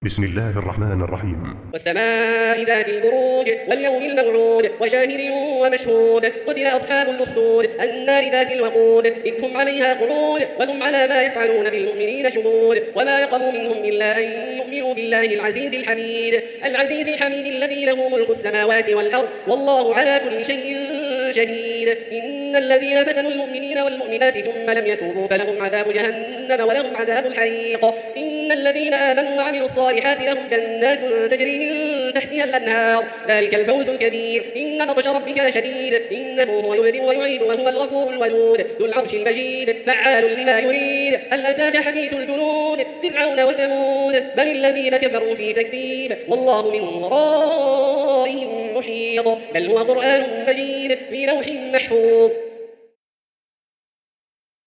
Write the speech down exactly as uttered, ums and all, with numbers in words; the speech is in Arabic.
بسم الله الرحمن الرحيم. والسماء ذات البروج واليوم الموعود وشاهد ومشهود قتل أصحاب الأخدود النار ذات الوقود إذ هم عليها قعود وهم على ما يفعلون بالمؤمنين شهود وما نقموا منهم إلا أن يؤمنوا بالله العزيز الحميد العزيز الحميد الذي له ملك السماوات والأرض والله على كل شيء شهيد. إن الذين فتنوا المؤمنين والمؤمنات ثم لم يتوبوا فلهم عذاب جهنم ولهم عذاب الحريق. إن الذين آمنوا وعملوا الصالحات لهم جنات تجري من تحتها الأنهار ذلك الفوز الكبير. إن بطش ربك لشديد إنه هو يبدئ ويعيد وهو الغفور الودود ذو العرش المجيد فعال لما يريد. هل أتاك حديث الجنود فرعون وثمود بل الذين كفروا في تكذيب والله من ورائهم محيط بل هو قرآن مجيد في لوح محفوظ.